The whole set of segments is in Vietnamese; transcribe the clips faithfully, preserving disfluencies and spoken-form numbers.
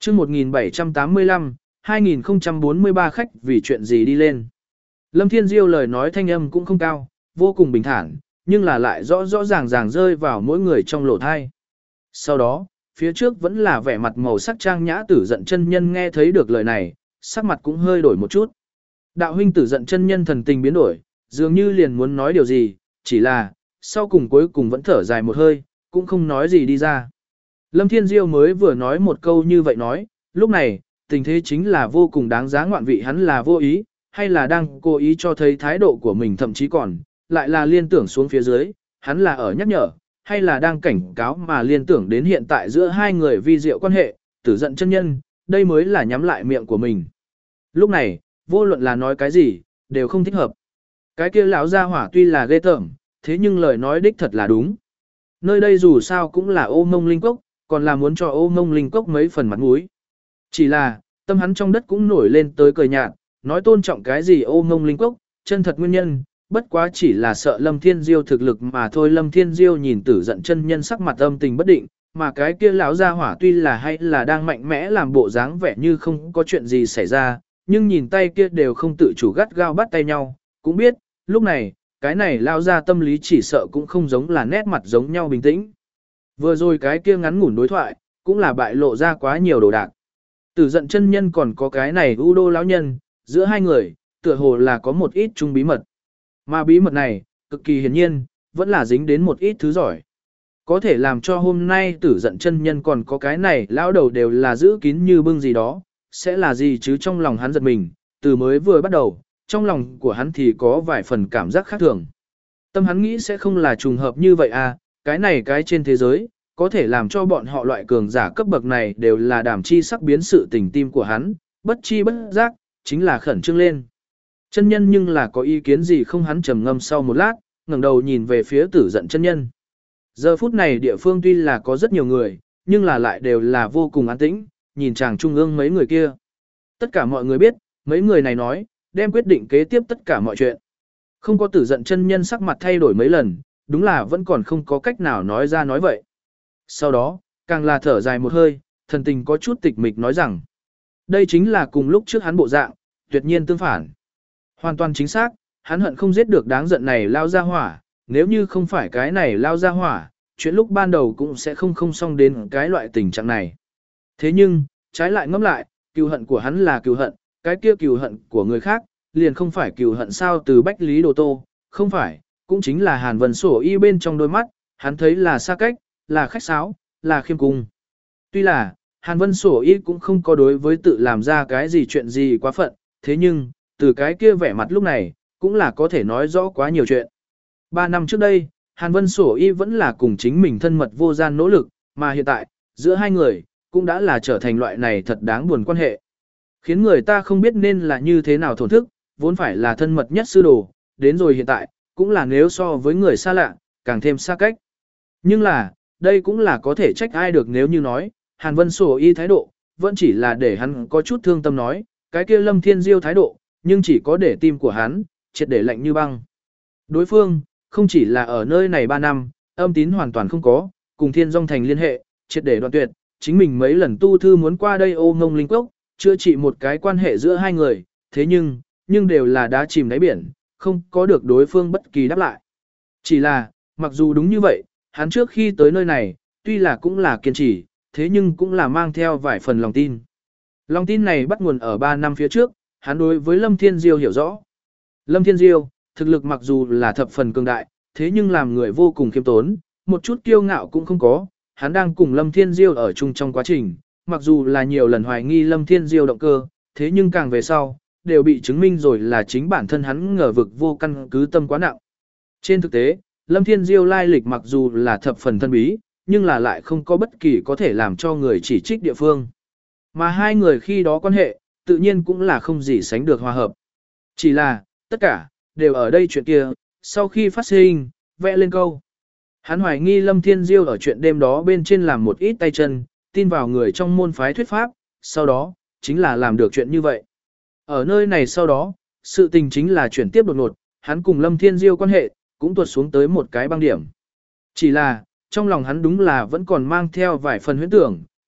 chương một nghìn bảy trăm tám mươi lăm, hai nghìn không trăm bốn mươi ba khách vì chuyện gì đi lên. Lâm Thiên Diêu lời nói thanh âm cũng không cao, vô cùng bình thản, nhưng là lại rõ rõ ràng ràng rơi vào mỗi người trong lỗ thai. Sau đó, phía trước vẫn là vẻ mặt màu sắc trang nhã Tử Giận chân nhân nghe thấy được lời này, sắc mặt cũng hơi đổi một chút. Đạo huynh Tử Giận chân nhân thần tình biến đổi, dường như liền muốn nói điều gì, chỉ là, sau cùng cuối cùng vẫn thở dài một hơi, cũng không nói gì đi ra. Lâm Thiên Diêu mới vừa nói một câu như vậy nói, lúc này, tình thế chính là vô cùng đáng giá ngoạn vị, hắn là vô ý, hay là đang cố ý cho thấy thái độ của mình, thậm chí còn, lại là liên tưởng xuống phía dưới, hắn là ở nhắc nhở, hay là đang cảnh cáo mà liên tưởng đến hiện tại giữa hai người vi diệu quan hệ, Tử Giận chân nhân, đây mới là nhắm lại miệng của mình. Lúc này, vô luận là nói cái gì, đều không thích hợp. Cái kia lão gia hỏa tuy là ghê tởm, thế nhưng lời nói đích thật là đúng. Nơi đây dù sao cũng là Ô Mông Linh Cốc, còn là muốn cho Ô Mông Linh Cốc mấy phần mặt mũi. Chỉ là, tâm hắn trong đất cũng nổi lên tới cười nhạt, nói tôn trọng cái gì Ô Mông Linh Cốc, chân thật nguyên nhân, bất quá chỉ là sợ Lâm Thiên Diêu thực lực mà thôi. Lâm Thiên Diêu nhìn Tử Giận chân nhân sắc mặt âm tình bất định, mà cái kia lão gia hỏa tuy là hay là đang mạnh mẽ làm bộ dáng vẻ như không có chuyện gì xảy ra, nhưng nhìn tay kia đều không tự chủ gắt gao bắt tay nhau, cũng biết, lúc này, cái này lao ra tâm lý chỉ sợ cũng không giống là nét mặt giống nhau bình tĩnh. Vừa rồi cái kia ngắn ngủn đối thoại, cũng là bại lộ ra quá nhiều đồ đạc. Tử Giận chân nhân còn có cái này U Đô lão nhân, giữa hai người, tựa hồ là có một ít chung bí mật. Mà bí mật này, cực kỳ hiển nhiên, vẫn là dính đến một ít thứ giỏi. Có thể làm cho hôm nay Tử Giận chân nhân còn có cái này lão đầu đều là giữ kín như bưng gì đó, sẽ là gì chứ? Trong lòng hắn giật mình, từ mới vừa bắt đầu, trong lòng của hắn thì có vài phần cảm giác khác thường. Tâm hắn nghĩ sẽ không là trùng hợp như vậy à, cái này cái trên thế giới, có thể làm cho bọn họ loại cường giả cấp bậc này đều là đảm chi sắc biến sự tình tim của hắn, bất chi bất giác, chính là khẩn trương lên. Chân nhân nhưng là có ý kiến gì không? Hắn trầm ngâm sau một lát, ngẩng đầu nhìn về phía Tử Giận chân nhân. Giờ phút này địa phương tuy là có rất nhiều người, nhưng là lại đều là vô cùng an tĩnh, nhìn chàng trung ương mấy người kia. Tất cả mọi người biết, mấy người này nói, đem quyết định kế tiếp tất cả mọi chuyện. Không có Tử Giận chân nhân sắc mặt thay đổi mấy lần, đúng là vẫn còn không có cách nào nói ra nói vậy. Sau đó, càng là thở dài một hơi, thần tình có chút tịch mịch nói rằng, đây chính là cùng lúc trước hắn bộ dạng, tuyệt nhiên tương phản. Hoàn toàn chính xác, hắn hận không giết được đáng giận này lao ra hỏa, nếu như không phải cái này lao ra hỏa, chuyện lúc ban đầu cũng sẽ không không xong đến cái loại tình trạng này. Thế nhưng, trái lại ngẫm lại, cừu hận của hắn là cừu hận, cái kia cừu hận của người khác, liền không phải cừu hận sao? Từ Bách Lý Đồ Tô, không phải, cũng chính là Hàn Vân Sổ Y bên trong đôi mắt, hắn thấy là xa cách, là khách sáo, là khiêm cung. Tuy là, Hàn Vân Sổ Y cũng không có đối với tự làm ra cái gì chuyện gì quá phận, thế nhưng, từ cái kia vẻ mặt lúc này, cũng là có thể nói rõ quá nhiều chuyện. Ba năm trước đây, Hàn Vân Sổ Y vẫn là cùng chính mình thân mật vô gian nỗ lực, mà hiện tại, giữa hai người, cũng đã là trở thành loại này thật đáng buồn quan hệ. Khiến người ta không biết nên là như thế nào thổn thức, vốn phải là thân mật nhất sư đồ, đến rồi hiện tại, cũng là nếu so với người xa lạ, càng thêm xa cách. Nhưng là, đây cũng là có thể trách ai được nếu như nói, Hàn Vân Sổ Y thái độ, vẫn chỉ là để hắn có chút thương tâm nói, cái kia Lâm Thiên Diêu thái độ, nhưng chỉ có để tim của hắn, triệt để lạnh như băng. Đối phương, không chỉ là ở nơi này ba năm, âm tín hoàn toàn không có, cùng Thiên Dung Thành liên hệ, triệt để đoạn tuyệt, chính mình mấy lần tu thư muốn qua đây Ô Mông Linh Cốc, chữa trị một cái quan hệ giữa hai người, thế nhưng, nhưng đều là đá chìm đáy biển, không có được đối phương bất kỳ đáp lại. Chỉ là, mặc dù đúng như vậy, hắn trước khi tới nơi này, tuy là cũng là kiên trì, thế nhưng cũng là mang theo vài phần lòng tin. Lòng tin này bắt nguồn ở ba năm phía trước, hắn đối với Lâm Thiên Diêu hiểu rõ. Lâm Thiên Diêu, thực lực mặc dù là thập phần cường đại, thế nhưng làm người vô cùng khiêm tốn, một chút kiêu ngạo cũng không có. Hắn đang cùng Lâm Thiên Diêu ở chung trong quá trình, mặc dù là nhiều lần hoài nghi Lâm Thiên Diêu động cơ, thế nhưng càng về sau, đều bị chứng minh rồi là chính bản thân hắn ngờ vực vô căn cứ tâm quá nặng. Trên thực tế, Lâm Thiên Diêu lai lịch mặc dù là thập phần thân bí, nhưng là lại không có bất kỳ có thể làm cho người chỉ trích địa phương. Mà hai người khi đó quan hệ, tự nhiên cũng là không gì sánh được hòa hợp. Chỉ là, tất cả, đều ở đây chuyện kia, sau khi phát sinh, vẽ lên câu. Hắn hoài nghi Lâm Thiên Diêu ở chuyện đêm đó bên trên làm một ít tay chân, tin vào người trong môn phái thuyết pháp, sau đó, chính là làm được chuyện như vậy. Ở nơi này sau đó, sự tình chính là chuyển tiếp đột ngột, hắn cùng Lâm Thiên Diêu quan hệ, cũng tuột xuống tới một cái băng điểm. Chỉ là, trong lòng hắn đúng là vẫn còn mang theo vài phần huyễn tưởng,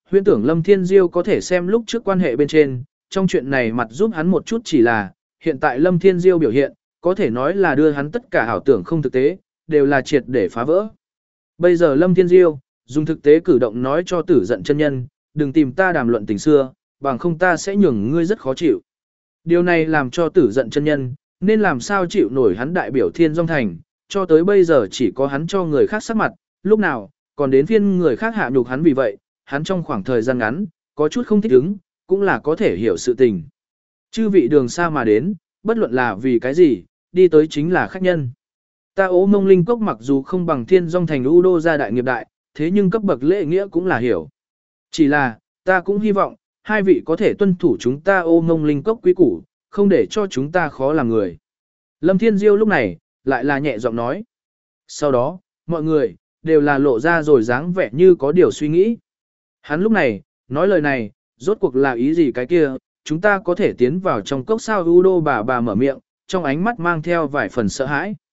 Huyễn tưởng Lâm Thiên Diêu có thể xem lúc trước quan hệ bên trên, trong chuyện này mặt giúp hắn một chút chỉ là, hiện tại Lâm Thiên Diêu biểu hiện, có thể nói là đưa hắn tất cả ảo tưởng không thực tế, đều là triệt để phá vỡ. Bây giờ Lâm Thiên Diêu, dùng thực tế cử động nói cho Tử Giận chân nhân, đừng tìm ta đàm luận tình xưa, bằng không ta sẽ nhường ngươi rất khó chịu. Điều này làm cho Tử Giận chân nhân, nên làm sao chịu nổi hắn đại biểu Thiên Dung Thành, cho tới bây giờ chỉ có hắn cho người khác sắc mặt, lúc nào, còn đến phiên người khác hạ nhục hắn vì vậy, hắn trong khoảng thời gian ngắn, có chút không thích ứng, cũng là có thể hiểu sự tình. Chư vị đường xa mà đến, bất luận là vì cái gì, đi tới chính là khách nhân. Ta Ố Mông Linh Cốc mặc dù không bằng Thiên Dung Thành U Đô gia đại nghiệp đại, thế nhưng cấp bậc lễ nghĩa cũng là hiểu. Chỉ là, ta cũng hy vọng, hai vị có thể tuân thủ chúng ta Ô Mông Linh Cốc quý củ, không để cho chúng ta khó làm người. Lâm Thiên Diêu lúc này, lại là nhẹ giọng nói. Sau đó, mọi người, đều là lộ ra rồi dáng vẻ như có điều suy nghĩ. Hắn lúc này, nói lời này, rốt cuộc là ý gì cái kia, chúng ta có thể tiến vào trong cốc sao U Đô bà bà mở miệng, trong ánh mắt mang theo vài phần sợ hãi.